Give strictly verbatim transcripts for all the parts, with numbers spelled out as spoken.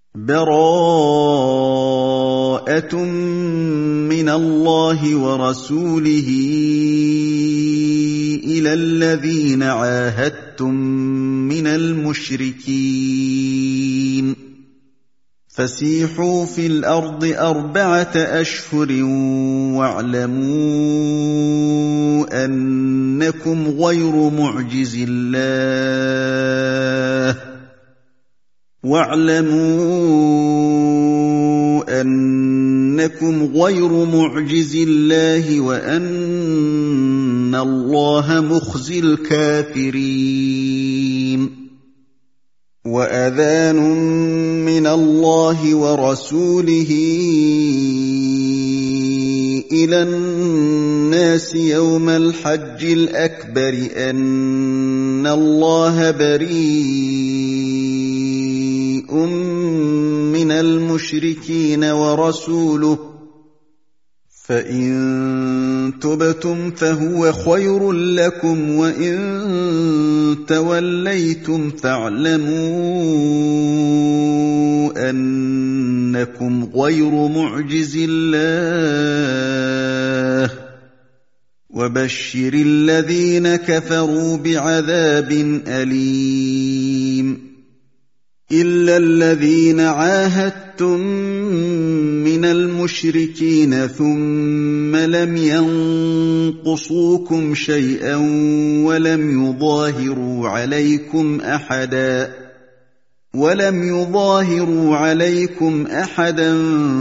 بَرَاءَةٌ مِّنَ اللَّهِ وَرَسُولِهِ إِلَى الَّذِينَ عَاهَدتُّم مِّنَ الْمُشْرِكِينَ فَسِيحُوا فِي الْأَرْضِ أَرْبَعَةَ أَشْهُرٍ وَاعْلَمُوا أَنَّكُمْ غَيْرُ مُعْجِزِي اللَّهِ وَاعْلَمُوا أَنَّكُمْ غَيْرُ مُعْجِزِي اللَّهِ وَأَنَّ اللَّهَ مُخْزِي الْكَافِرِينَ وَأَذَانٌ مِّنَ اللَّهِ وَرَسُولِهِ إِلَى النَّاسِ يَوْمَ الْحَجِّ الْأَكْبَرِ أَنَّ اللَّهَ بَرِيءٌ مِّنَ الْمُشْرِكِينَ وَرَسُولُهُ فَإِن تُبْتُمْ فَهُوَ خَيْرٌ لَّكُمْ وَإِن تَوَلَّيْتُمْ فَاعْلَمُوا أَنَّكُمْ غَيْرُ مُعْجِزِي اللَّهِ وَبَشِّرِ الَّذِينَ كَفَرُوا بِعَذَابٍ أَلِيمٍ إِلَّا الَّذِينَ عَاهَدتُّم مِّنَ الْمُشْرِكِينَ ثُمَّ لَمْ يَنقُصُوكُمْ شَيْئًا وَلَمْ يُظَاهِرُوا عَلَيْكُمْ أَحَدًا وَلَمْ يُظَاهِرُوا عَلَيْكُمْ أَحَدًا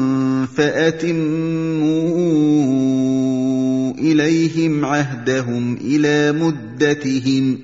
فَأَتِمُّوا إِلَيْهِمْ عَهْدَهُمْ إِلَىٰ مُدَّتِهِمْ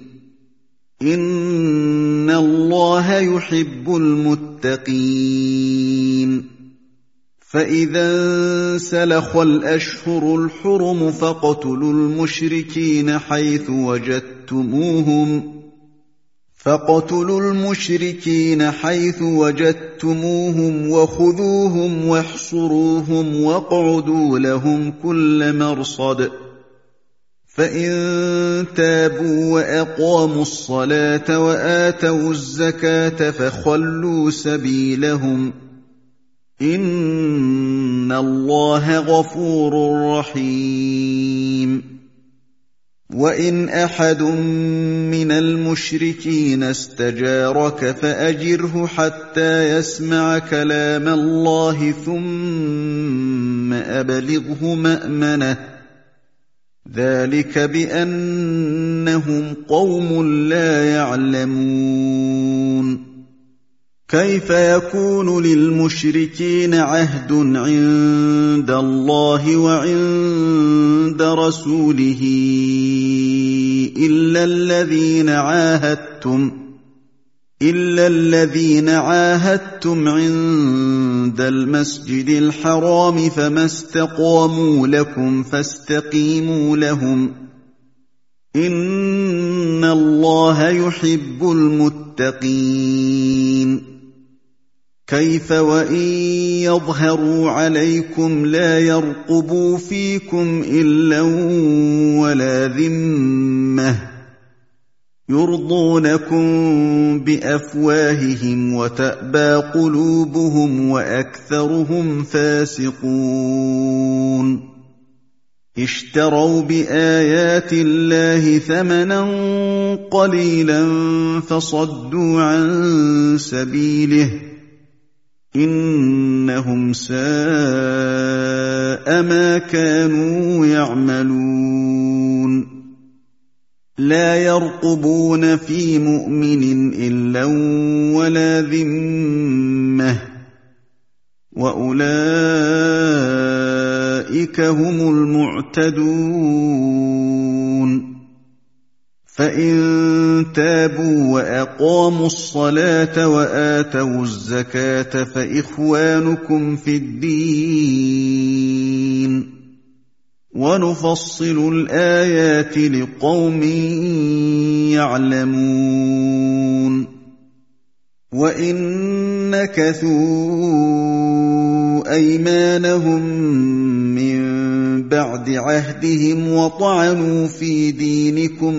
إِنَّ اللَّهَ يُحِبُّ الْمُتَّقِينَ فَإِذَا انسَلَخَ الْأَشْهُرُ الْحُرُمُ فَاقْتُلُوا الْمُشْرِكِينَ حَيْثُ وَجَدتُّمُوهُمْ فَاقْتُلُوا الْمُشْرِكِينَ حَيْثُ وَجَدتُّمُوهُمْ وَخُذُوهُمْ وَاحْصُرُوهُمْ وَاقْعُدُوا لَهُمْ كُلَّ مَرْصَدٍ فَإِن تَابُوا وَأَقَامُوا الصَّلَاةَ وَآتَوُا الزَّكَاةَ فَخَلُّوا سَبِيلَهُمْ إِنَّ اللَّهَ غَفُورٌ رَّحِيمٌ وَإِنْ أَحَدٌ مِّنَ الْمُشْرِكِينَ اسْتَجَارَكَ فَأَجِرْهُ حَتَّىٰ يَسْمَعَ كَلَامَ اللَّهِ ثُمَّ أَبْلِغْهُ مَأْمَنَهُ ذَٰلِكَ بِأَنَّهُمْ قَوْمٌ لَّا يَعْلَمُونَ كَيْفَ يَكُونُ لِلْمُشْرِكِينَ عَهْدٌ عِندَ اللَّهِ وَعِندَ رَسُولِهِ إِلَّا الَّذِينَ عَاهَدتُّمْ إِلَّا الَّذِينَ عَاهَدتُّمْ عِندَ الْمَسْجِدِ الْحَرَامِ فَمَا اسْتَقَامُوا لَكُمْ فَاسْتَقِيمُوا لَهُمْ إِنَّ اللَّهَ يُحِبُّ الْمُتَّقِينَ كَيْفَ وَإِن يَظْهَرُوا عَلَيْكُمْ لَا يَرْقُبُوا فِيكُمْ إِلًّا وَلَا ذِمَّةً يُرْضُونَكُم بِأَفْوَاهِهِمْ وَتَأْبَىٰ قُلُوبُهُمْ وَأَكْثَرُهُمْ فَاسِقُونَ اشْتَرَوْا بِآيَاتِ اللَّهِ ثَمَنًا قَلِيلًا فَصَدُّوا عَن سَبِيلِهِ إِنَّهُمْ سَاءَ مَا كَانُوا يَعْمَلُونَ لَا يَرْقُبُونَ فِي مُؤْمِنٍ إِلًّا وَلَا ذِمَّةً وَأُولَٰئِكَ هُمُ الْمُعْتَدُونَ فَإِن تَابُوا وَأَقَامُوا الصَّلَاةَ وَآتَوُا الزَّكَاةَ فَإِخْوَانُكُمْ فِي الدِّينِ وَنُفَصِّلُ الْآيَاتِ لِقَوْمٍ يَعْلَمُونَ وَإِن نَّكَثُوا أَيْمَانَهُم مِّن بَعْدِ عَهْدِهِمْ وَطَعَنُوا فِي دِينِكُمْ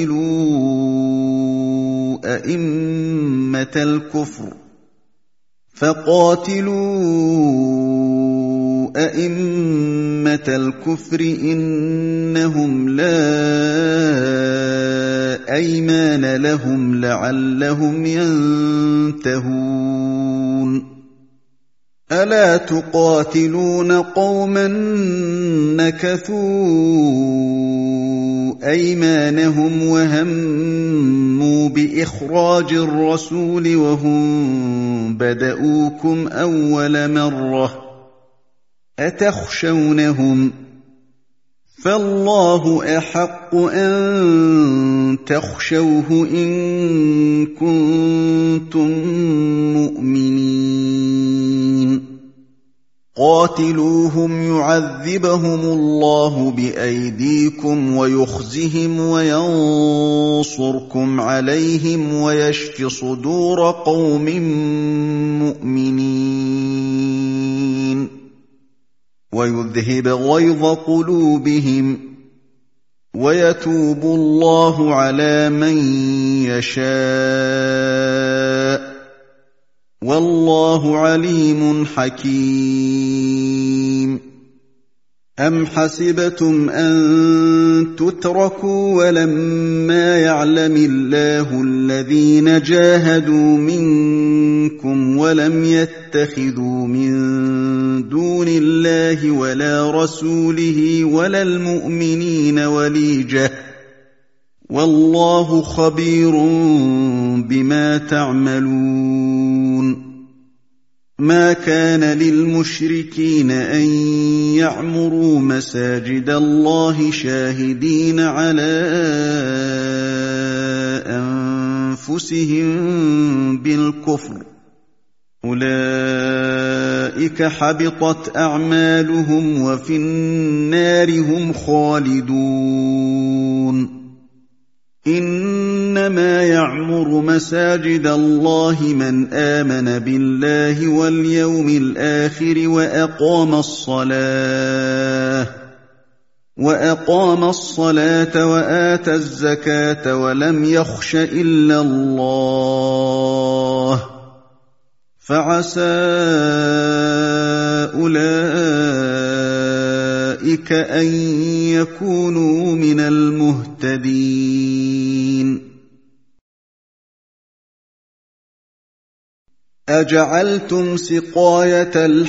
فَقَاتِلُوا أَئِمَّةَ الْكُفْرِ فقاتلوا أئمة الكفر إنهم لا أيمان لهم لعلهم ينتهون ألا تقاتلون قوما نكثوا أيمانهم وهموا بإخراج الرسول وهم بدؤوكم أول مرة أتخشونهم فالله أحق أن تخشوه إن كنتم مؤمنين قاتلوهم يعذبهم الله بأيديكم ويخزهم وينصركم عليهم ويشف صدور قوم مؤمنين ويذهب غيظ قلوبهم ويتوب الله على من يشاء والله عليم حكيم أم حسبتم أن تتركوا ولما يعلم الله الذين جاهدوا منكم ولم يتخذوا من دون الله ولا رسوله ولا المؤمنين وليجة والله خبير بما تعملون ما كان للمشركين أن يعمروا مساجد الله شاهدين على أنفسهم بالكفر أولئك حبطت أعمالهم وفي النار هم خالدون إنما يعمر مساجد الله من آمن بالله واليوم الآخر وأقام الصلاة وأقام الصلاة وآتى الزكاة ولم يخش إلا الله فعسى أولئك أن يكونوا من المهتدين أجعلتم سقاية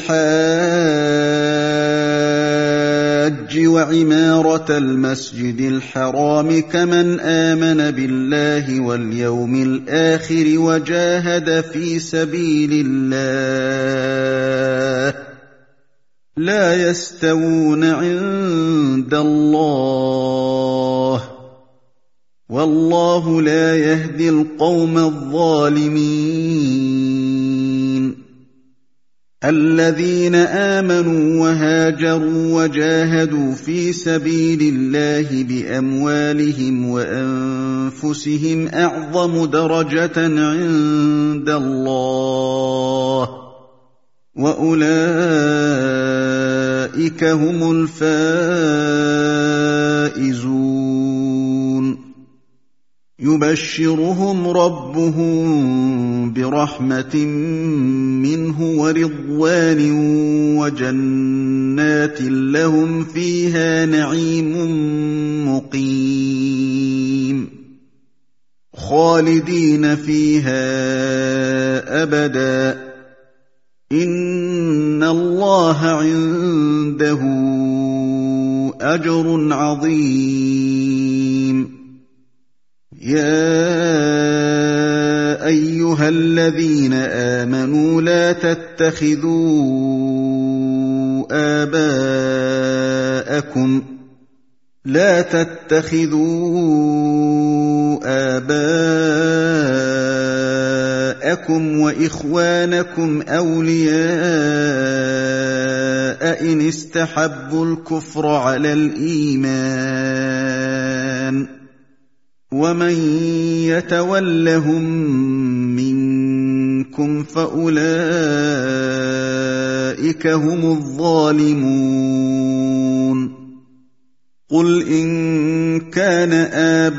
الحاج وعمارة المسجد الحرام كمن آمن بالله واليوم الآخر وجاهد في سبيل الله لا يستوون عند الله والله لا يهدي القوم الظالمين الذين آمنوا وهاجروا وجاهدوا في سبيل الله بأموالهم وأنفسهم أعظم درجة عند الله وأولئك هم الفائزون يبشرهم ربهم برحمة منه ورضوان وجنات لهم فيها نعيم مقيم خالدين فيها أبدا إن الله عنده أجر عظيم يا أيها الذين آمنوا لا تتخذوا آباءكم لا تتخذوا آباءكم وإخوانكم أولياء إن استحبوا الكفر على الإيمان ومن يتولهم منكم فأولئك هم الظالمون قل إن كان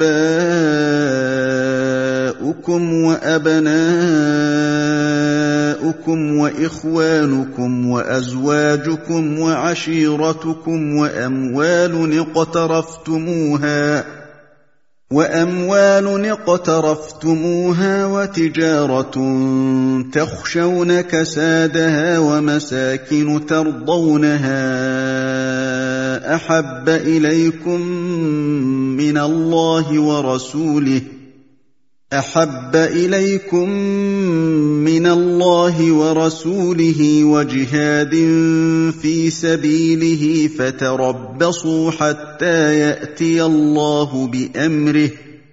آباؤكم وأبناؤكم وأبناؤكم وإخوانكم وأزواجكم وعشيرتكم وأموال اقترفتموها وأموال اقترفتموها وتجارة تخشون كسادها ومساكن ترضونها أحب إليكم من الله ورسوله أحب إليكم من الله ورسوله وجهاد في سبيله فتربصوا حتى يأتي الله بأمره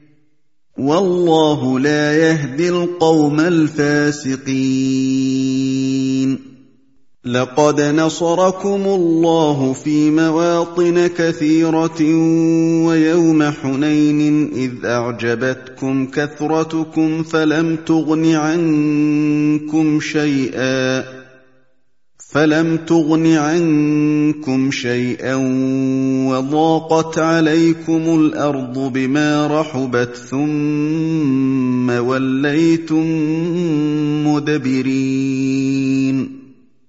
والله لا يهدي القوم الفاسقين لقد نصركم الله في مواطن كثيرة ويوم حنين إذ أعجبتكم كثرتكم فلم تغن عنكم شيئا فلم تغن عنكم شيئا وضاقت عليكم الأرض بما رحبت ثم وليتم مدبرين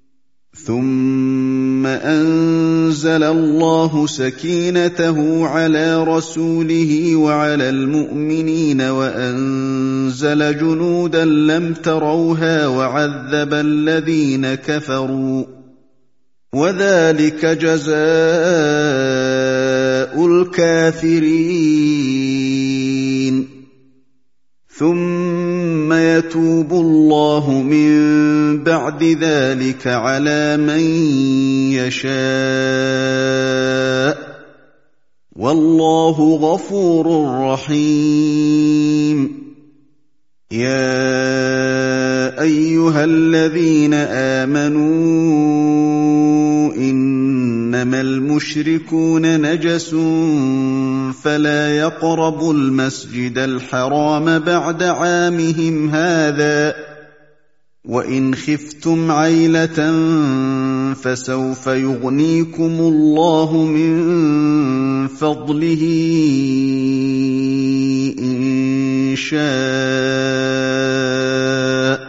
ثم أنزل الله سكينته على رسوله وعلى المؤمنين وأنزل جنودا لم تروها وعذب الذين كفروا وذلك جزاء الكافرين ثم يتوب الله من بعد ذلك على من يشاء والله غفور رحيم يا أيها الذين آمنوا إنما المشركون نجس فلا يقربوا المسجد الحرام بعد عامهم هذا وإن خفتم عيلة فسوف يغنيكم الله من فضله إن شاء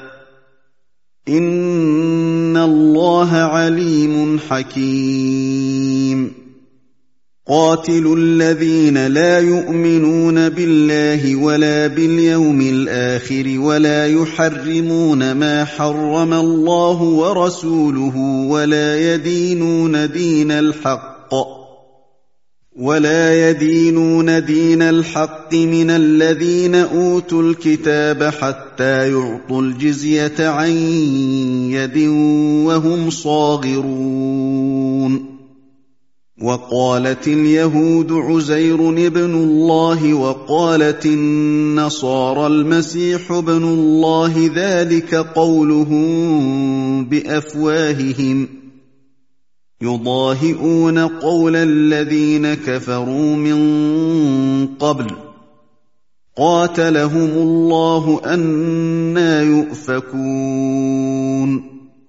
إن الله عليم حكيم قاتلوا الذين لا يؤمنون بالله ولا باليوم الآخر ولا يحرمون ما حرم الله ورسوله ولا يدينون دين الحق ولا يدينون دين الحق من الذين أوتوا الكتاب حتى يعطوا الجزية عن يد وهم صاغرون وقالت اليهود عزير ابن الله وقالت النصارى المسيح ابن الله ذلك قولهم بأفواههم يضاهئون قول الذين كفروا من قبل قاتلهم الله أنى يؤفكون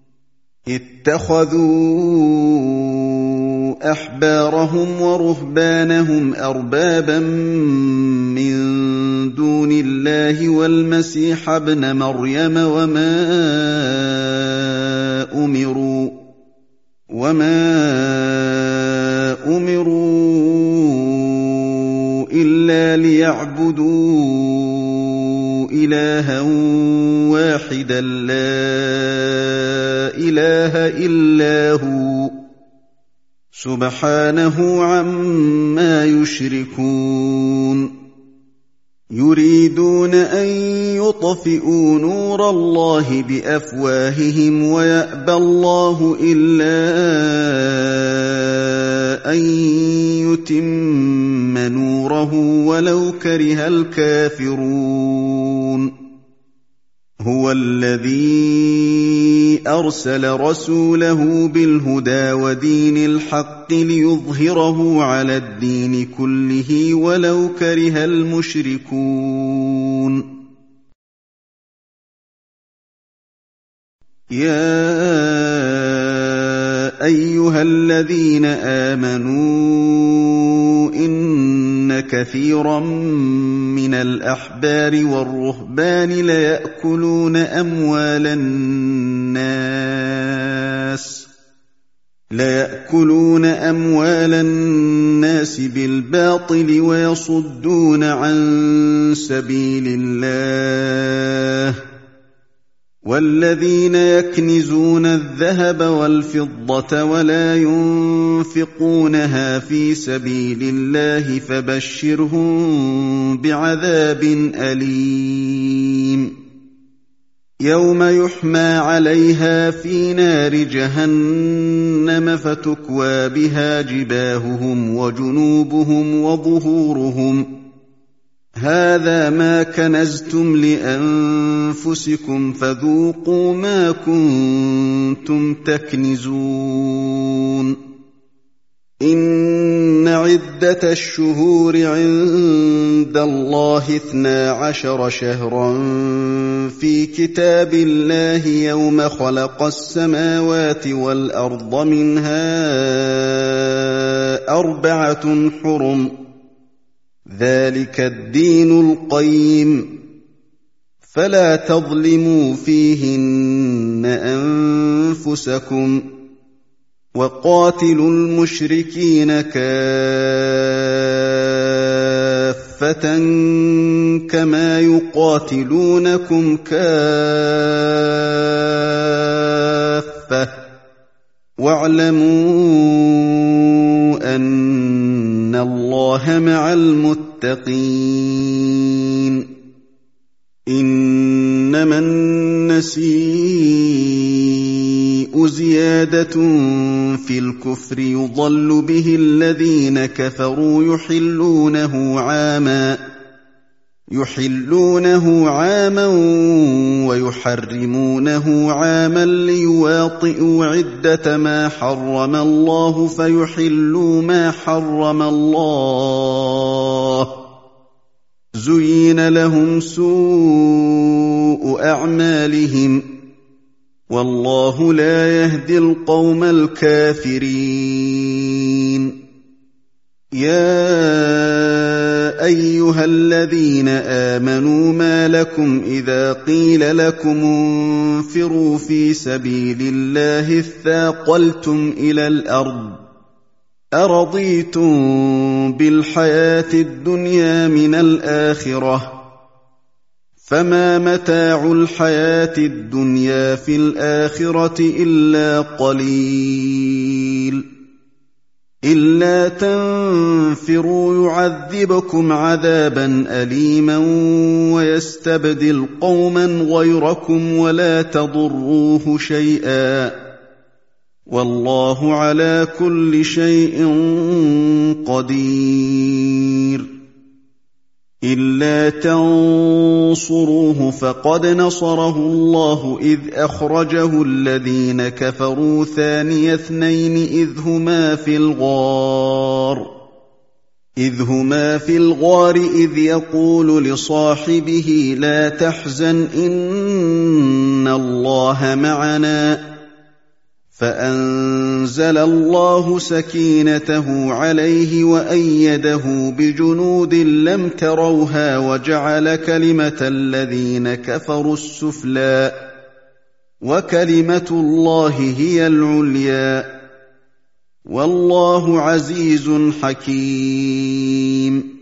اتخذوا أحبارهم ورهبانهم أربابا من دون الله والمسيح ابن مريم وما أمروا وما أمروا إلا ليعبدوا إلها واحدا لا إله إلا هو سبحانه عما يشركون يريدون أن يطفئوا نور الله بأفواههم ويأبى الله إلا أن يتم نوره ولو كره الكافرون هو الذي أرسل رسوله بالهدى ودين الحق ليظهره على الدين كله ولو كره المشركون يا أيها الذين آمنوا إن كثيرا من ومن الأحبار والرهبان ليأكلون أموال الناس ليأكلون أموال الناس بالباطل ويصدون عن سبيل الله والذين يكنزون الذهب والفضة ولا ينفقونها في سبيل الله فبشرهم بعذاب أليم يوم يحمى عليها في نار جهنم فتكوى بها جباههم وجنوبهم وظهورهم هذا ما كنزتم لأنفسكم فذوقوا ما كنتم تكنزون إن عدة الشهور عند الله اثنا عشر شهرا في كتاب الله يوم خلق السماوات والأرض منها أربعة حرم ذلك الدين القيم فلا تظلموا فيهن أنفسكم وقاتلوا المشركين كافة كما يقاتلونكم كافة واعلموا أن الله مع المتقين إنما النسيء زيادة في الكفر يضل به الذين كفروا يحلونه عاما يحلونه عاما ويحرمونه عاما ليواطئوا عدة ما حرم الله فيحلوا ما حرم الله زين لهم سوء أعمالهم والله لا يهدي القوم الكافرين يا أيها الذين آمنوا ما لكم إذا قيل لكم انفروا في سبيل الله اثاقلتم إلى الأرض أرضيتم بالحياة الدنيا من الآخرة فما متاع الحياة الدنيا في الآخرة إلا قليل إلا تنفروا يعذبكم عذابا أليما ويستبدل قوما غيركم ولا تضروه شيئا والله على كل شيء قدير إلا تنصروه فقد نصره الله إذ أخرجه الذين كفروا ثاني اثنين إذ هما في الغار إذ هما في الغار إذ يقول لصاحبه لا تحزن إن الله معنا فأنزل الله سكينته عليه وأيده بجنود لم تروها وجعل كلمة الذين كفروا السفلى وكلمة الله هي العليا والله عزيز حكيم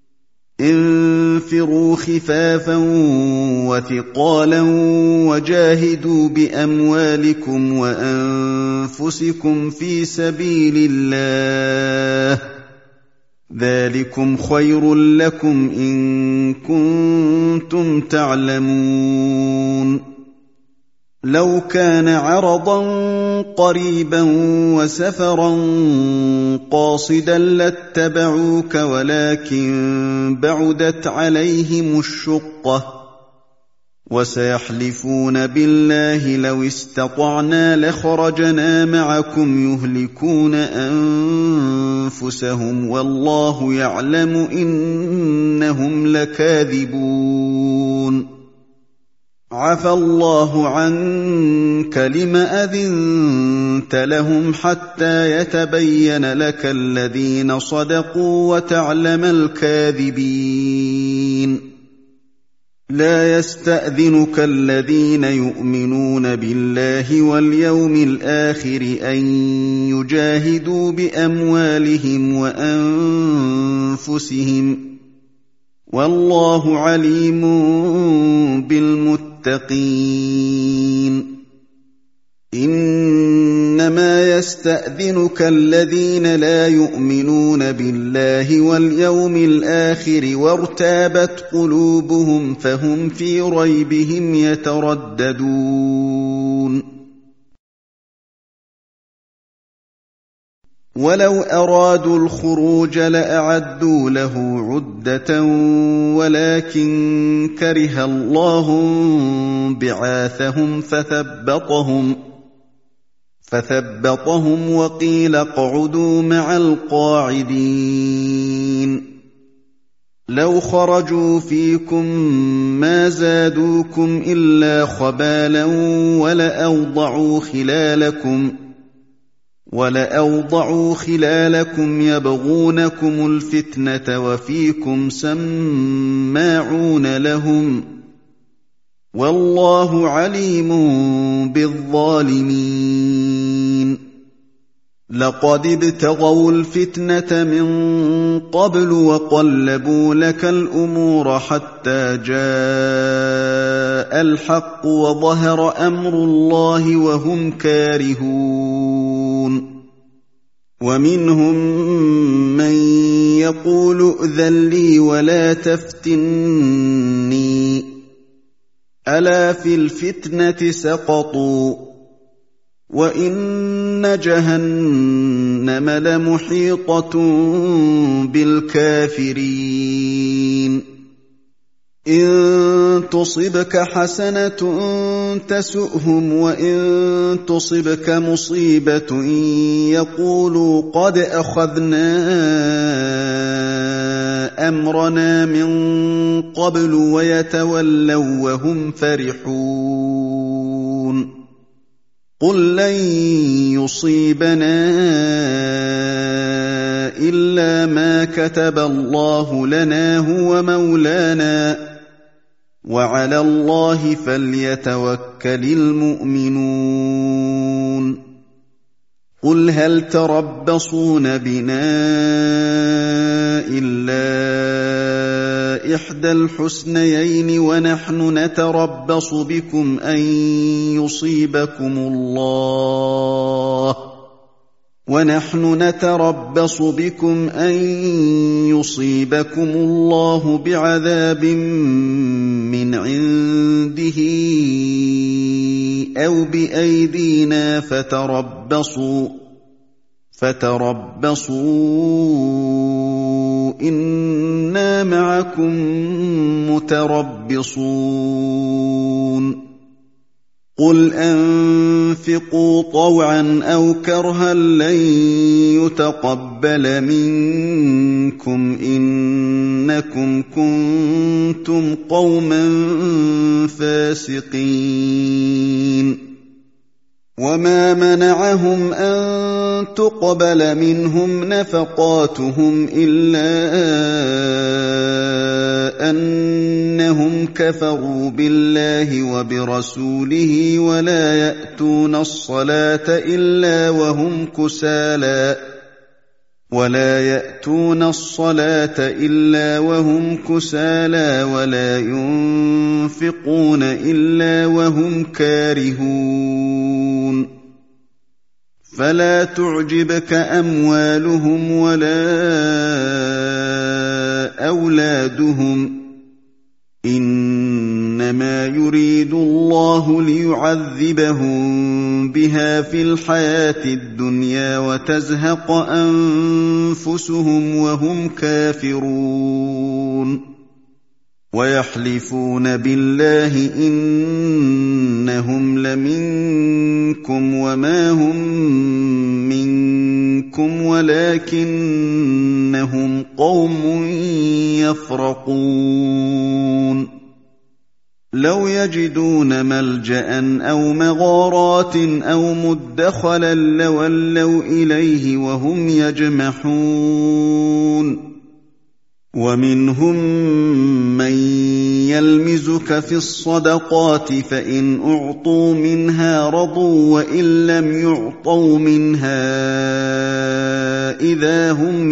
انفروا خفافا وثقالا وجاهدوا بأموالكم وأنفسكم في سبيل الله ذلكم خير لكم إن كنتم تعلمون لو كان عرضا قريبا وسفرا قاصدا لاتبعوك ولكن بعدت عليهم الشقة وسيحلفون بالله لو استطعنا لخرجنا معكم يهلكون أنفسهم والله يعلم إنهم لكاذبون عفى الله عنك لم أذنت لهم حتى يتبين لك الذين صدقوا وتعلم الكاذبين لا يستأذنك الذين يؤمنون بالله واليوم الآخر أن يجاهدوا بأموالهم وأنفسهم والله عليم بالمتقين إنما يستأذنك الذين لا يؤمنون بالله واليوم الآخر وارتابت قلوبهم فهم في ريبهم يترددون ولو أرادوا الخروج لأعدوا له عدة ولكن كره الله بعاثهم فثبطهم فثبطهم وقيل اقعدوا مع القاعدين لو خرجوا فيكم ما زادوكم إلا خبالا ولأوضعوا خلالكم ولأوضعوا خلالكم يبغونكم الفتنة وفيكم سماعون لهم والله عليم بالظالمين لقد ابتغوا الفتنة من قبل وقلبوا لك الأمور حتى جاء الحق وظهر أمر الله وهم كارهون ومنهم من يقول ائذن لي ولا تفتني ألا في الفتنة سقطوا وإن جهنم لمحيطة بالكافرين إن تصبك حسنة تسؤهم وإن تصبك مصيبة يقولوا قد أخذنا أمرنا من قبل ويتولوا وهم فرحون قل لن يصيبنا إلا ما كتب الله لنا هو مولانا وعلى الله فليتوكل المؤمنون قل هل تربصون بنا إلا إحدى الحسنيين ونحن نتربص بكم أن يصيبكم الله ونحن نتربص بكم أن يصيبكم الله بعذاب من عنده أو بأيدينا فتربصوا فتربصوا إنا معكم متربصون قل أنفقوا طوعا أو كرها لن يتقبل منكم إنكم كنتم قوما فاسقين وما منعهم أن تقبل منهم نفقاتهم إلا أنهم كفروا بالله وبرسوله ولا يأتون الصلاة إلا وهم كسالى ولا يأتون الصلاة إلا وهم كسالى ولا ينفقون إلا وهم كارهون فلا تعجبك أموالهم ولا أولادهم إنما يريد الله ليعذبهم بها في الحياة الدنيا وتزهق أنفسهم وهم كافرون ويحلفون بالله إنهم لمنكم وما هم منكم ولكنهم قوم يفرقون لو يجدون ملجأ أو مغارات أو مدخلا لولوا إليه وهم يجمحون ومنهم من يلمزك في الصدقات فإن أعطوا منها رضوا وإن لم يعطوا منها إذا هم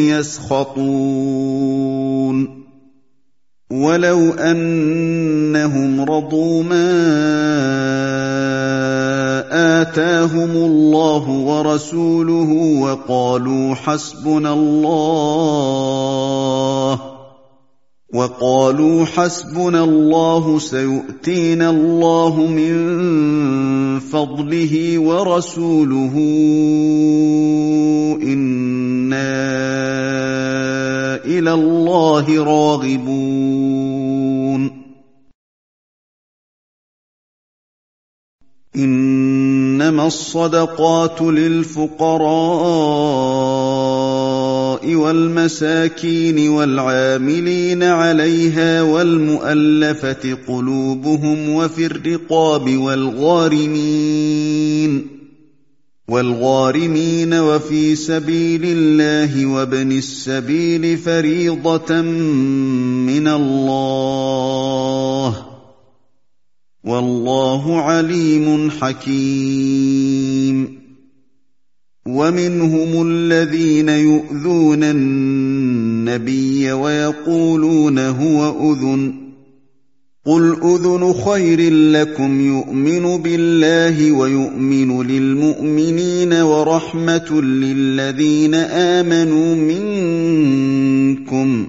يسخطون ولو أنهم رضوا ما آتاهم الله ورسوله وقالوا حسبنا الله وقالوا حسبنا الله سيؤتينا الله من فضله ورسوله إنا إلى الله راغبون إنما الصدقات للفقراء والمساكين والعاملين عليها والمؤلفة قلوبهم وفي الرقاب والغارمين والغارمين وفي سبيل الله وابن السبيل فريضة من الله والله عليم حكيم ومنهم الذين يؤذون النبي ويقولون هو أذن قل أذن خير لكم يؤمن بالله ويؤمن للمؤمنين ورحمة للذين آمنوا منكم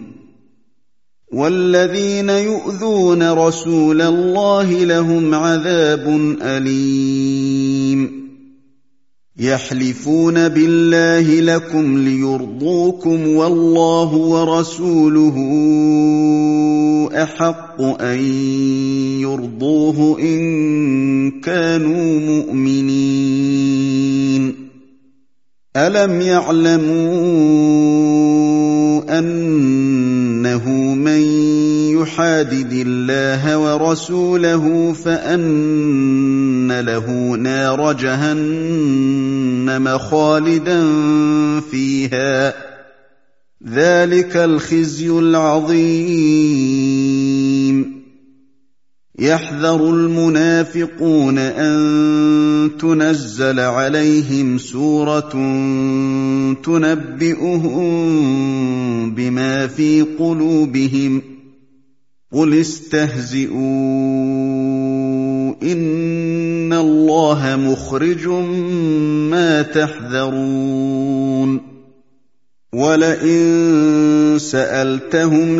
والذين يؤذون رسول الله لهم عذاب أليم يحلفون بالله لكم ليرضوكم والله ورسوله أحق أن يرضوه إن كانوا مؤمنين ألم يعلموا أنه من يحادد الله ورسوله فأن له نار جهنم خالدا فيها ذلك الخزي العظيم يحذر المنافقون أن تنزل عليهم سورة تنبئهم بما في قلوبهم قل استهزئوا إن الله مخرج ما تحذرون ولئن سألتهم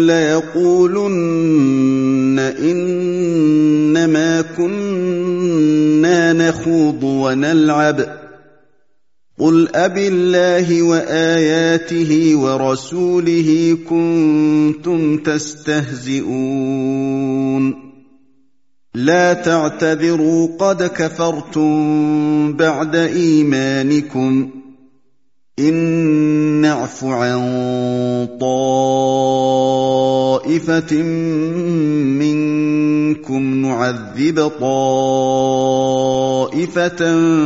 ليقولن إنما كنا نخوض ونلعب قل أبالله وآياته ورسوله كنتم تستهزئون لا تعتذروا قد كفرتم بعد إيمانكم إن نعف عن طائفة منكم نعذب طائفة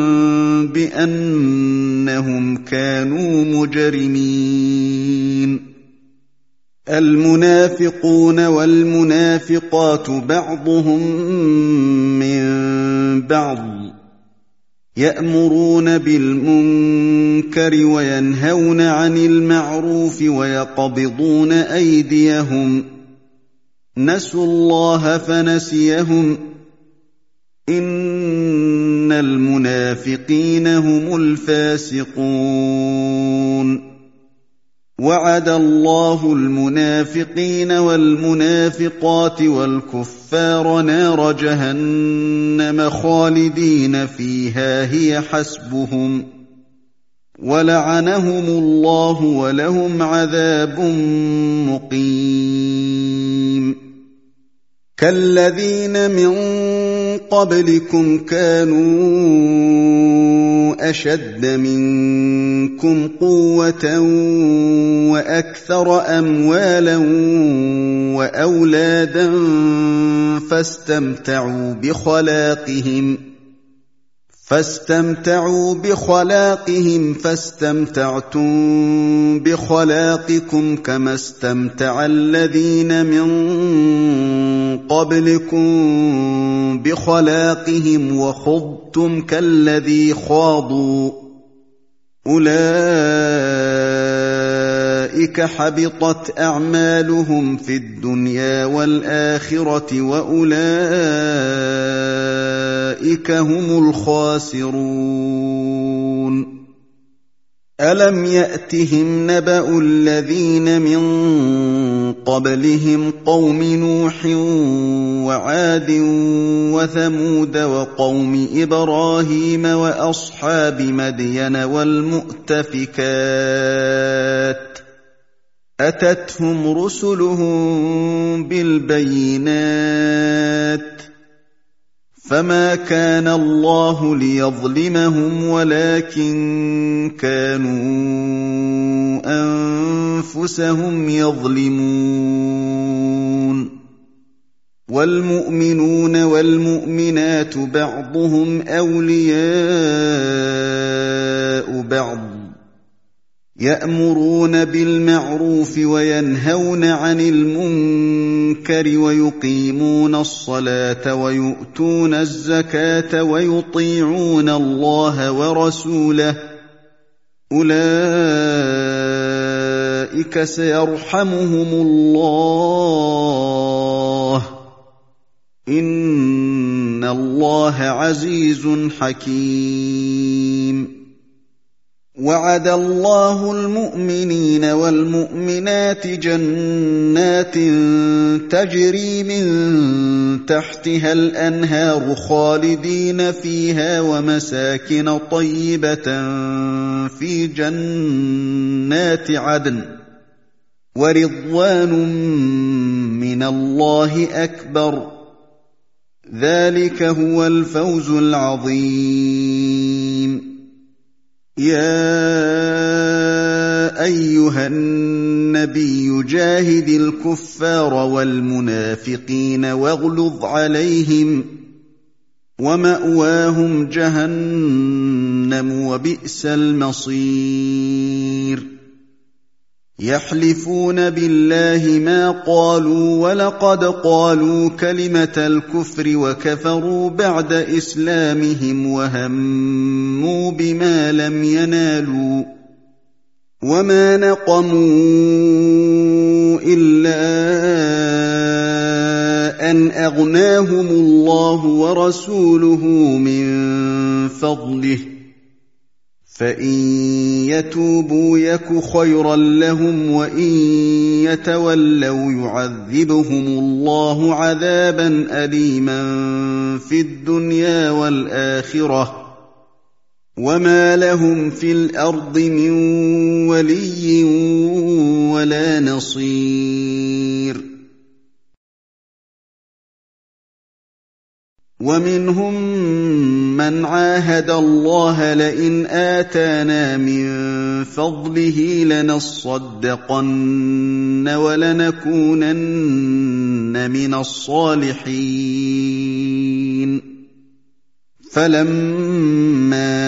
بأنهم كانوا مجرمين المنافقون والمنافقات بعضهم من بعض يأمرون بالمنكر وينهون عن المعروف ويقبضون أيديهم نسوا الله فنسيهم إن المنافقين هم الفاسقون وعد الله المنافقين والمنافقات والكفار نار جهنم خالدين فيها هي حسبهم ولعنهم الله ولهم عذاب مقيم كالذين من قبلكم كانوا أشد منكم قوة وأكثر أموالا وأولادا فاستمتعوا بخلاقهم فاستمتعوا بخلاقهم فاستمتعتم بخلاقكم كما استمتع الذين من قبلكم بخلاقهم وخضتم كالذي خاضوا أولئك حبطت أعمالهم في الدنيا والآخرة وأولئك هم الخاسرون ألم يأتهم نبأ الذين من قبلهم قوم نوح وعاد وثمود وقوم إبراهيم وأصحاب مدين والمؤتفكات أتتهم رسلهم بالبينات فما كان الله ليظلمهم ولكن كانوا أنفسهم يظلمون والمؤمنون والمؤمنات بعضهم أولياء بعض يأمرون بالمعروف وينهون عن المنكر ويقيمون الصلاة ويؤتون الزكاة ويطيعون الله ورسوله أولئك سيرحمهم الله إن الله عزيز حكيم وعد الله المؤمنين والمؤمنات جنات تجري من تحتها الأنهار خالدين فيها ومساكن طيبة في جنات عدن ورضوان من الله أكبر ذلك هو الفوز العظيم يا أيها النبي جاهد الكفار والمنافقين واغلظ عليهم ومأواهم جهنم وبئس المصير يحلفون بالله ما قالوا ولقد قالوا كلمة الكفر وكفروا بعد إسلامهم وهموا بما لم ينالوا وما نقموا إلا أن أغناهم الله ورسوله من فضله فإن يتوبوا يك خيرا لهم وإن يتولوا يعذبهم الله عذابا أليما في الدنيا والآخرة وما لهم في الأرض من ولي ولا نصير ومنهم من عاهد الله لئن آتانا من فضله لنصدقن ولنكونن من الصالحين فلما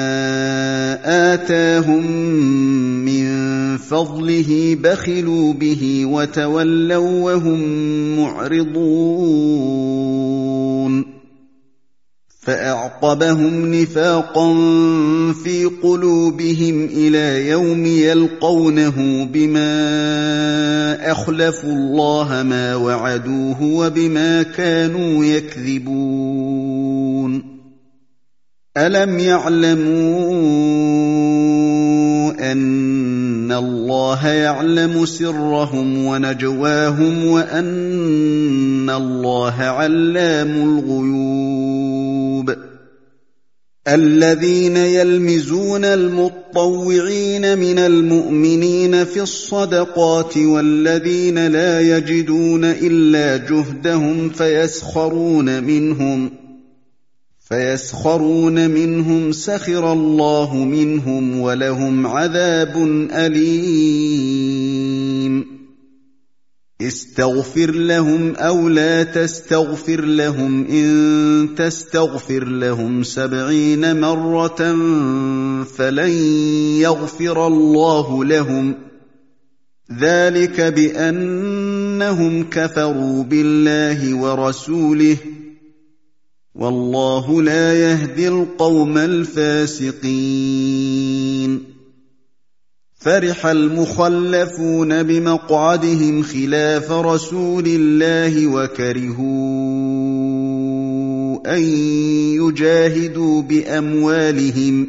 آتاهم من فضله بخلوا به وتولوا وهم معرضون فأعقبهم نفاقا في قلوبهم إلى يوم يلقونه بما أخلفوا الله ما وعدوه وبما كانوا يكذبون ألم يعلموا أن الله يعلم سرهم ونجواهم وأن الله علام الغيوب الذين يلمزون المطوعين من المؤمنين في الصدقات والذين لا يجدون إلا جهدهم فيسخرون منهم فيسخرون منهم سخر الله منهم ولهم عذاب أليم استغفر لهم أو لا تستغفر لهم إن تستغفر لهم سبعين مرة فلن يغفر الله لهم ذلك بأنهم كفروا بالله ورسوله والله لا يهدي القوم الفاسقين فرح المخلفون بمقعدهم خلاف رسول الله وكرهوا أن يجاهدوا بأموالهم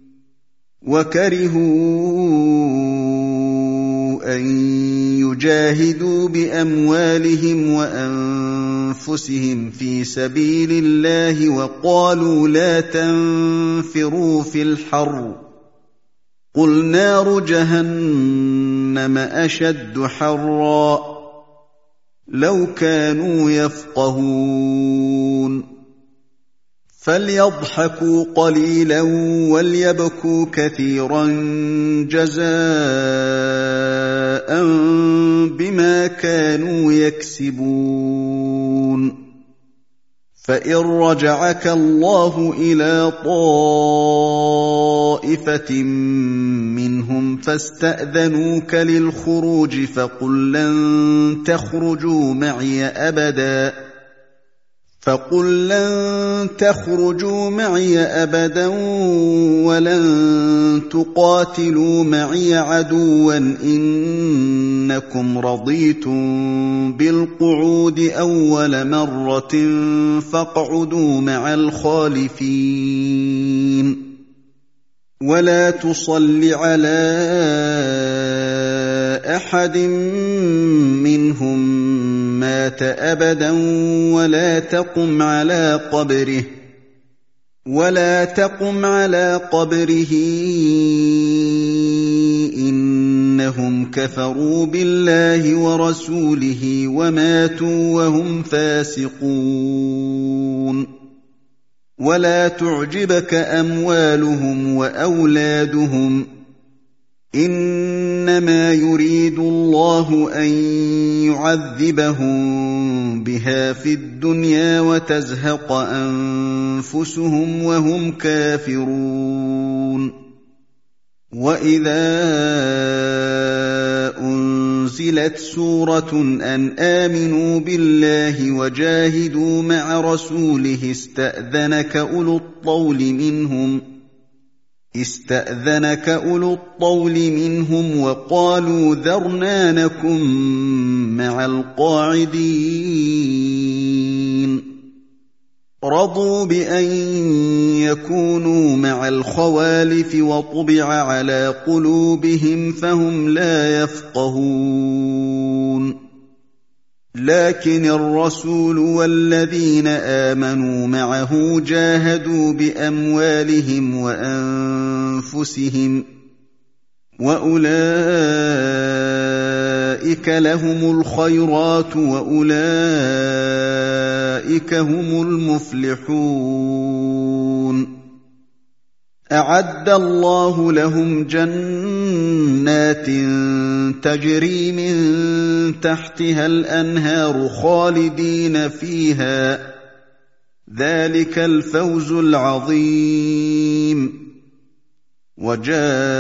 وكرهوا أن يجاهدوا بأموالهم وأنفسهم في سبيل الله وقالوا لا تنفروا في الحر قل نار جهنم أشد حرا لو كانوا يفقهون فليضحكوا قليلا وليبكوا كثيرا جزاء بما كانوا يكسبون فإن رجعك الله إلى طائفة منهم فاستأذنوك للخروج فقل لن تخرجوا معي أبدا فقل لن تخرجوا معي أبدا ولن تقاتلوا معي عدوا إنكم رضيتم بالقعود أول مرة فاقعدوا مع الخالفين ولا تصل على أحد منهم مات أبدا ولا تقم على قبره ولا تقم على قبره إنهم كفروا بالله ورسوله وماتوا وهم فاسقون ولا تعجبك أموالهم وأولادهم إنما يريد الله أن يعذبهم بها في الدنيا وتزهق أنفسهم وهم كافرون وإذا أنزلت سورة أن آمنوا بالله وجاهدوا مع رسوله استأذنك أولو الطول منهم استأذنك أولو الطول منهم وقالوا ذرنا نكن مع القاعدين رضوا بأن يكونوا مع الخوالف وطبع على قلوبهم فهم لا يفقهون لكن الرسول والذين آمنوا معه جاهدوا بأموالهم وأنفسهم وأولئك لهم الخيرات وأولئك هم المفلحون أعد الله لهم جنات تجري من تحتها الأنهار خالدين فيها ذلك الفوز العظيم وجاء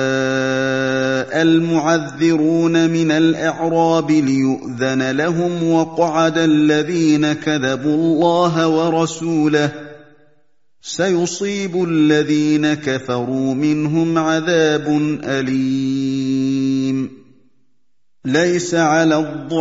المعذرون من الأعراب ليؤذن لهم وقعد الذين كذبوا الله ورسوله سيصيب الذين كفروا منهم عذاب أليم ليس على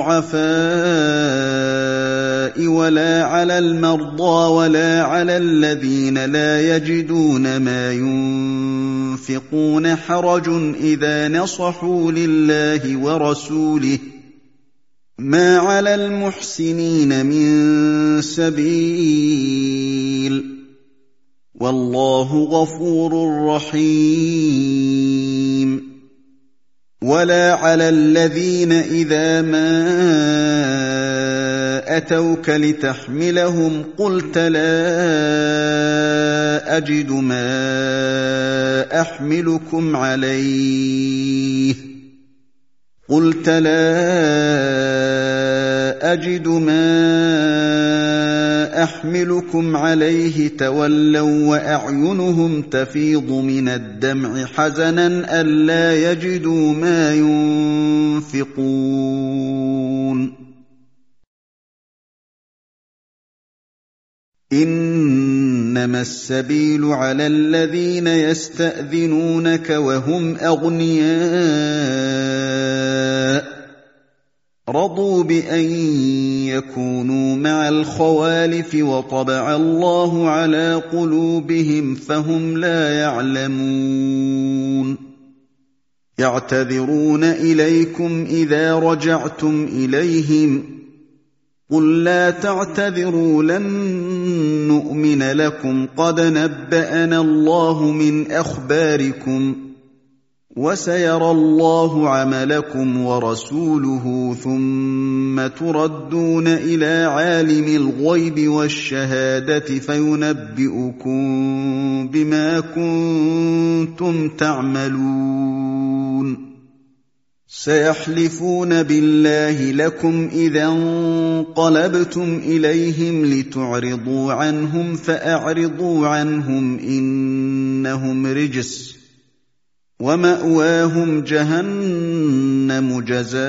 الضعفاء ولا على المرضى ولا على الذين لا يجدون ما ينفقون حرج إذا نصحوا لله ورسوله ما على المحسنين من سبيل والله غفور رحيم ولا على الذين إذا ما أتوك لتحملهم قلت لا أجد ما أحملكم عليه قلت لا أجد ما أحملكم عليه تولوا وأعينهم تفيض من الدمع حزنا ألا يجدوا ما ينفقون إنما السبيل على الذين يستأذنونك وهم أغنياء رضوا بأن يكونوا مع الخوالف وطبع الله على قلوبهم فهم لا يعلمون يعتذرون إليكم إذا رجعتم إليهم قل لا تعتذروا لن نؤمن لكم قد نبأنا الله من أخباركم وسيرى الله عملكم ورسوله ثم تردون إلى عالم الغيب والشهادة فينبئكم بما كنتم تعملون سيحلفون بالله لكم إذا انقلبتم إليهم لتعرضوا عنهم فأعرضوا عنهم إنهم رجس ومأواهم جهنم جزاء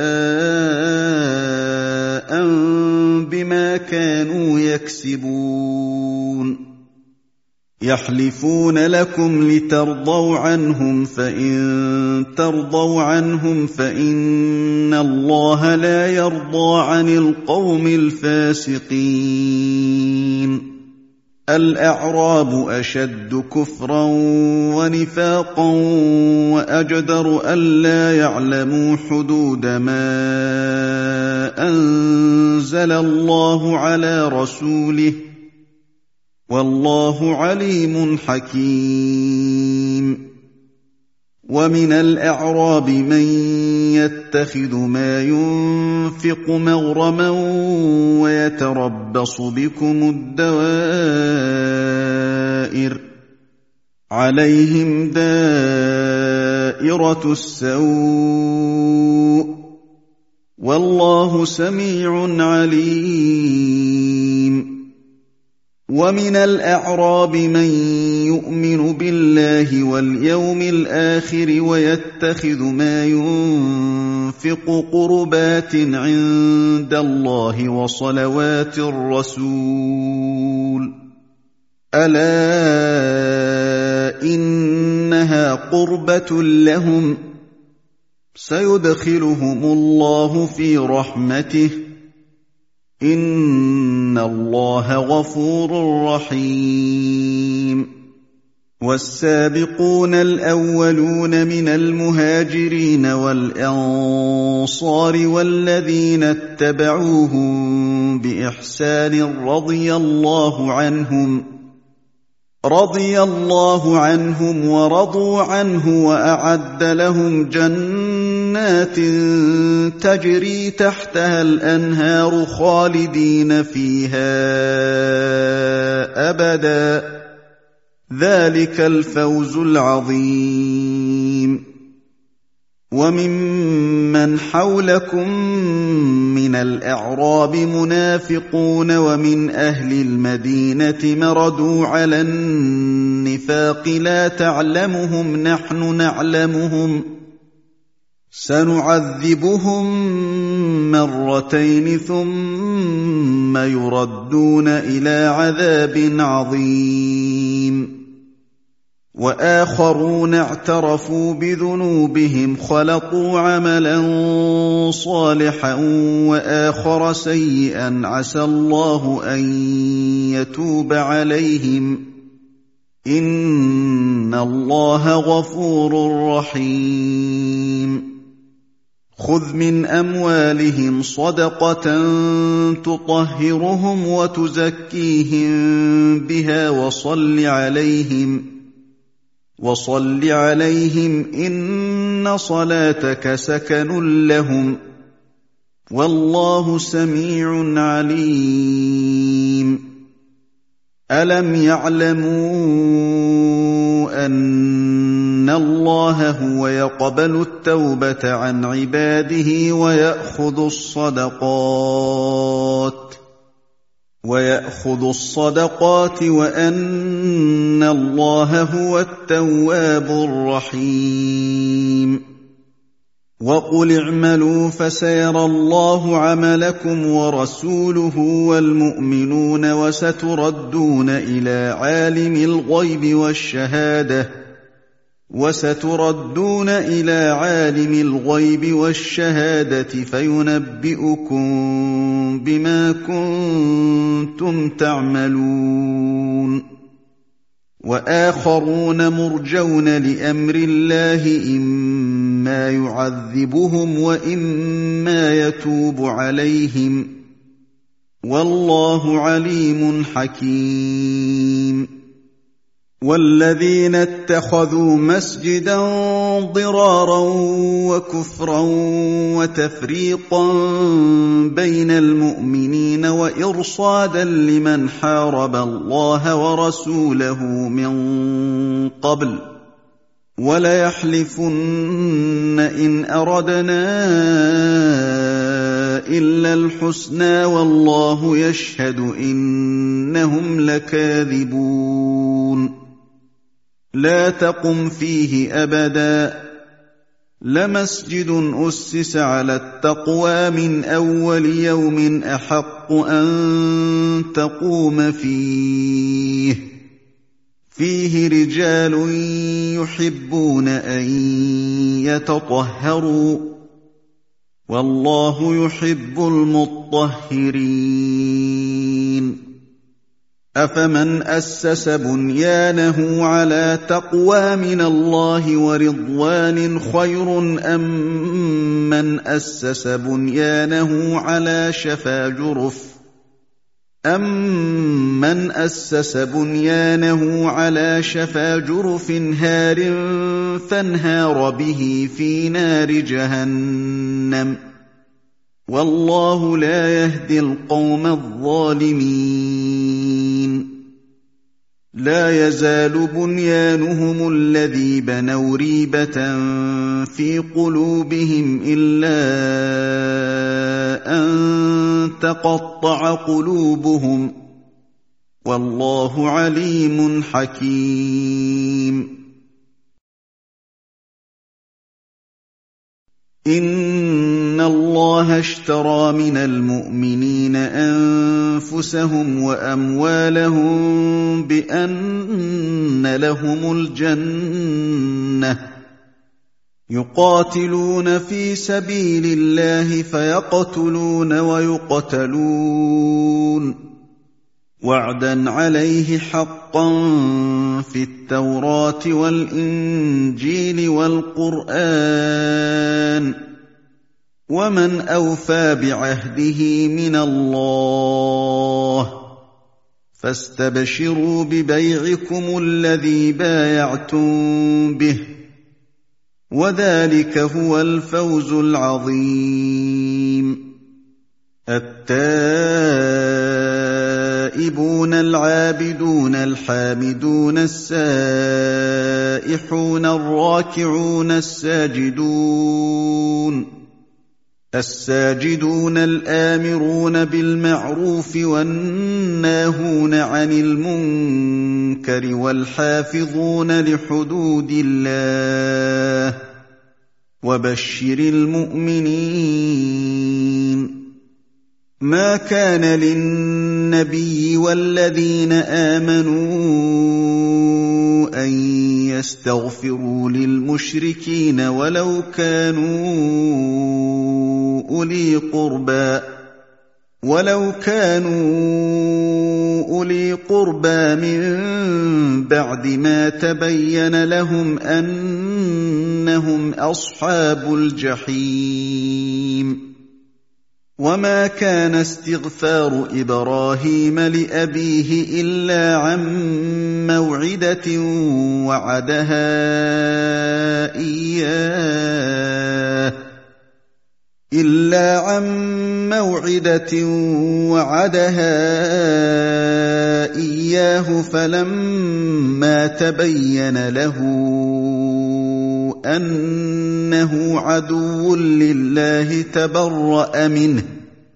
بما كانوا يكسبون يحلفون لكم لترضوا عنهم فإن ترضوا عنهم فإن الله لا يرضى عن القوم الفاسقين الأعراب أشد كفرا ونفاقا وأجدر ألا يعلموا حدود ما أنزل الله على رسوله والله عليم حكيم ومن الأعراب من يتخذ ما ينفق مغرما ويتربص بكم الدوائر عليهم دائرة السوء والله سميع عليم ومن الأعراب من يؤمن بالله واليوم الآخر ويتخذ ما ينفق قربات عند الله وصلوات الرسول ألا إنها قربة لهم سيدخلهم الله في رحمته إن الله غفور رحيم والسابقون الأولون من المهاجرين والأنصار والذين اتبعوهم بإحسان رضي الله عنهم رضي الله عنهم ورضوا عنه وأعد لهم جنات تجري تحتها الأنهار خالدين فيها أبدا ذلك الفوز العظيم وممن حولكم من الأعراب منافقون ومن أهل المدينة مردوا على النفاق لا تعلمهم نحن نعلمهم سنعذبهم مرتين ثم يردون إلى عذاب عظيم وآخرون اعترفوا بذنوبهم خلطوا عملا صالحا وآخر سيئا عسى الله أن يتوب عليهم إن الله غفور رحيم خذ من أموالهم صدقة تطهرهم وتزكيهم بها وصل عليهم وصل عليهم إن صلاتك سكن لهم والله سميع عليم ألم يعلموا أن اللَّهَ هُوَ يَقْبَلُ التَّوْبَةَ عَنْ عِبَادِهِ وَيَأْخُذُ الصَّدَقَاتِ وَيَأْخُذُ الصَّدَقَاتِ وَأَنَّ اللَّهَ هُوَ التَّوَّابُ الرَّحِيمُ وَقُلِ اعْمَلُوا فَسَيَرَى اللَّهُ عَمَلَكُمْ وَرَسُولُهُ وَالْمُؤْمِنُونَ وَسَتُرَدُّونَ إِلَىٰ عَالِمِ الْغَيْبِ وَالشَّهَادَةِ وَسَتُرَدُّونَ إِلَىٰ عَالِمِ الْغَيْبِ وَالشَّهَادَةِ فَيُنَبِّئُكُم بِمَا كُنتُمْ تَعْمَلُونَ وَآخَرُونَ مُرْجَوْنَ لِأَمْرِ اللَّهِ إِمَّا يُعَذِّبُهُمْ وَإِمَّا يَتُوبُ عَلَيْهِمْ ۗ وَاللَّهُ عَلِيمٌ حَكِيمٌ وَالَّذِينَ اتَّخَذُوا مَسْجِدًا ضِرَارًا وَكُفْرًا وَتَفْرِيقًا بَيْنَ الْمُؤْمِنِينَ وَإِرْصَادًا لِّمَنْ حَارَبَ اللَّهَ وَرَسُولَهُ مِن قَبْلُ وَلَيَحْلِفُنَّ إِنْ أَرَدْنَا إِلَّا الْحُسْنَىٰ وَاللَّهُ يَشْهَدُ إِنَّهُمْ لَكَاذِبُونَ لَا تَقُمْ فِيهِ أَبَدًا لَمَسْجِدٌ أُسِّسَ عَلَى التَّقْوَىٰ مِنْ أَوَّلِ يَوْمٍ أَحَقُّ أَن تَقُومَ فِيهِ فِيهِ رِجَالٌ يُحِبُّونَ أَن يَتَطَهَّرُوا وَاللَّهُ يُحِبُّ الْمُطَّهِّرِينَ أَفَمَنْ أَسَّسَ بُنْيَانَهُ عَلَىٰ تَقْوَىٰ مِنَ اللَّهِ وَرِضْوَانٍ خَيْرٌ أَم مَّنْ أَسَّسَ بُنْيَانَهُ عَلَىٰ شَفَا جُرُفٍ أَمَّنْ أَسَّسَ بُنْيَانَهُ عَلَىٰ شَفَا جُرُفٍ هَارٍ فَانْهَارَ بِهِ فِي نَارِ جَهَنَّمَ ۗ وَاللَّهُ لَا يَهْدِي الْقَوْمَ الظَّالِمِينَ لَا يَزَالُ بُنْيَانُهُمُ الَّذِي بَنَوْا رِيبَةً فِي قُلُوبِهِمْ إِلَّا أَن تَقَطَّعَ قُلُوبُهُمْ ۗ وَاللَّهُ عَلِيمٌ حَكِيمٌ إِنَّ اللَّهَ اشْتَرَىٰ مِنَ الْمُؤْمِنِينَ أَنفُسَهُمْ وَأَمْوَالَهُم بِأَنَّ لَهُمُ الْجَنَّةَ ۚ يُقَاتِلُونَ فِي سَبِيلِ اللَّهِ فَيَقْتُلُونَ وَيُقْتَلُونَ ۖ وَعْدًا عَلَيْهِ حَقًّا فِي التَّوْرَاةِ وَالْإِنجِيلِ وَالْقُرْآنِ ۚ وَمَنْ أَوْفَىٰ بِعَهْدِهِ مِنَ اللَّهِ ۚ فَاسْتَبْشِرُوا بِبَيْعِكُمُ الَّذِي بايَعْتُم بِهِ ۚ وَذَٰلِكَ هُوَ الْفَوْزُ الْعَظِيمُ التائبون العابدون الحامدون السائحون الراكعون الساجدون الساجدون الآمرون بالمعروف والناهون عن المنكر والحافظون لحدود الله وبشر المؤمنين ما كان للنبي والذين آمنوا أن يستغفروا للمشركين ولو كانوا أولي قربى ولو كانوا أولي قربى من بعد ما تبين لهم أنهم أصحاب الجحيم وما كان استغفار إبراهيم لأبيه إلا عن موعدة وعدها إياه إلا عن موعدة وعدها إياه فلما تبين له أنه عدو لله تبرأ منه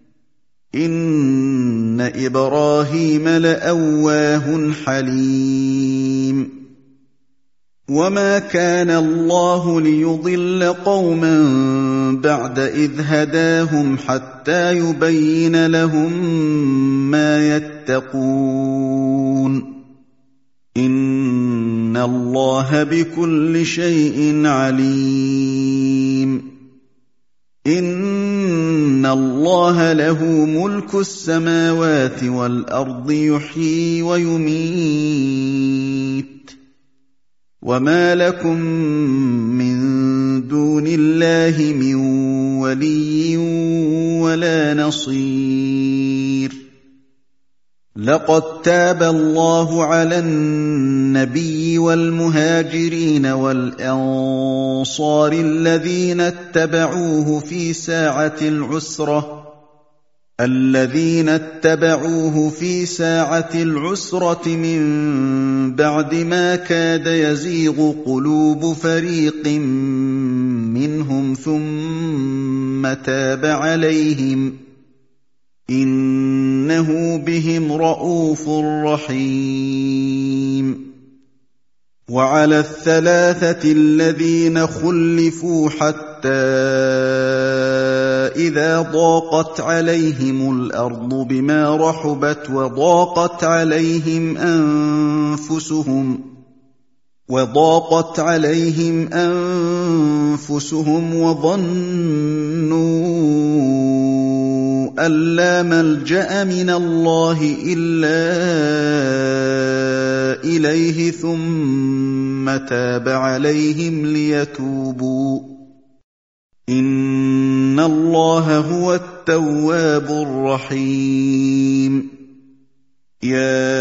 إن إبراهيم لأواه حليم وما كان الله ليضل قوما بعد إذ هداهم حتى يبين لهم ما يتقون إن الله بكل شيء عليم إن الله له ملك السماوات والأرض يحيي ويميت وما لكم من دون الله من ولي ولا نصير لقد تاب الله على النبي والمهاجرين والأنصار الذين اتبعوه في ساعة العسرة الذين اتبعوه في ساعة العسرة من بعد ما كاد يزيغ قلوب فريق منهم ثم تاب عليهم إنه بهم رءوف رحيم وعلى الثلاثة الذين خلفوا حتى إذا ضاقت عليهم الأرض بما رحبت وضاقت عليهم أنفسهم وضاقت عليهم أنفسهم وظنوا أن لا ملجأ من الله إلا إليه ثم تاب عليهم ليتوبوا إن الله هو التواب الرحيم يا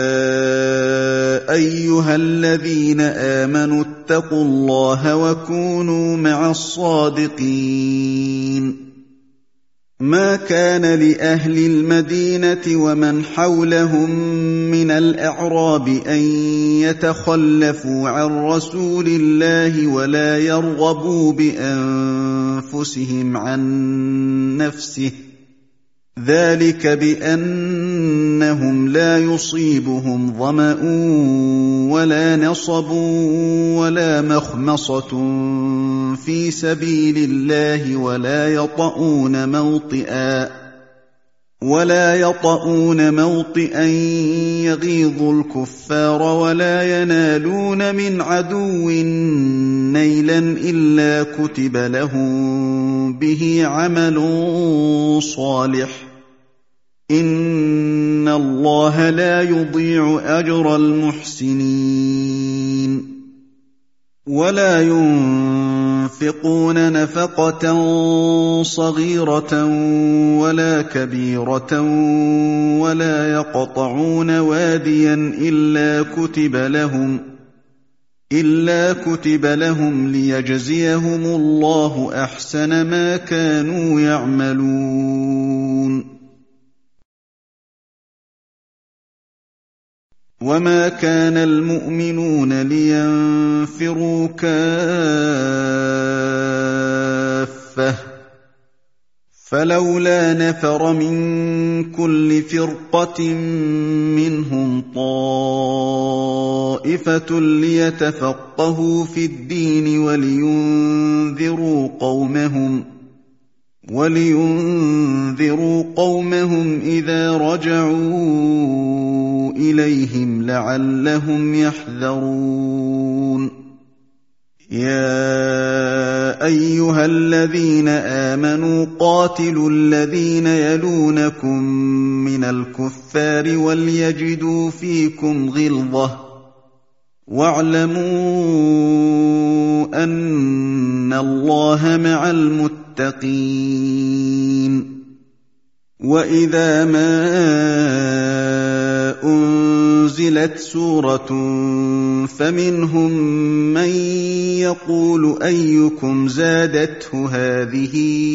أيها الذين آمنوا اتقوا الله وكونوا مع الصادقين ما كان لأهل المدينة ومن حولهم من الأعراب أن يتخلفوا عن رسول الله ولا يرغبوا بأنفسهم عن نفسه ذلك بأنهم لا يصيبهم ظمأ ولا نصب ولا مخمصة في سبيل الله ولا يطؤون موطئا ولا يطؤون موطئا يغيظ الكفار ولا ينالون من عدو نيلا إلا كتب لهم به عمل صالح إن الله لا يضيع أجر المحسنين ولا ينفقون نفقة صغيرة ولا كبيرة ولا يقطعون واديا إلا كتب لهم إلا كتب لهم ليجزيهم الله أحسن ما كانوا يعملون وما كان المؤمنون لينفروا كافة فلولا نفر من كل فرقة منهم طائفة ليتفقهوا في الدين ولينذروا قومهم ولينذروا قومهم إذا رجعوا إليهم لعلهم يحذرون يا أيها الذين آمنوا قاتلوا الذين يلونكم من الكفار وليجدوا فيكم غلظة واعلموا أن الله مع المتقين وإذا ما أنزلت سورة فمنهم من يقول أيكم زادته هذه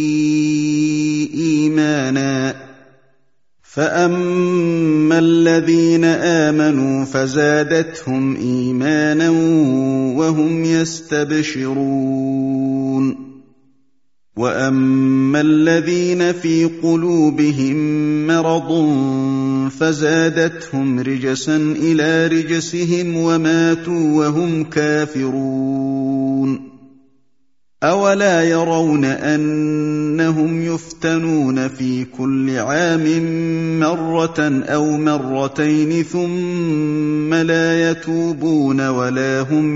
إيمانا فأما الذين آمنوا فزادتهم إيمانا وهم يستبشرون وأما الذين في قلوبهم مرض فزادتهم رجسا إلى رجسهم وماتوا وهم كافرون أولا يرون أنهم يفتنون في كل عام مرة أو مرتين ثم لا يتوبون ولا هم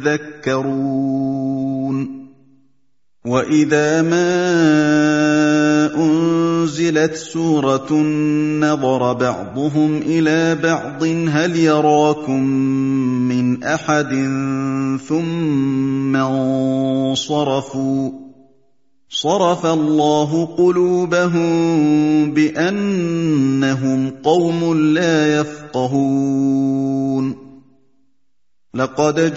يذكرون وإذا ما أنزلت سورة نظر بعضهم إلى بعض هل يراكم من أحد ثم انصرفوا صرف الله قلوبهم بأنهم قوم لا يفقهون لقد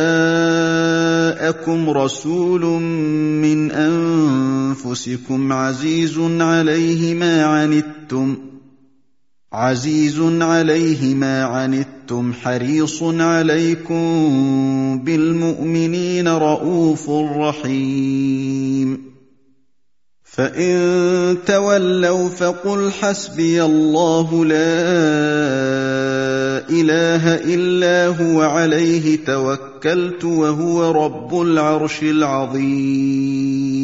جاءكم رسول من أنفسكم عزيز عليه ما عنتم عزيز عليه ما عنتم حريص عليكم بالمؤمنين رءوف رحيم فإن تولوا فقل حسبي الله لا إله إلا هو عليه توكلت وهو رب العرش العظيم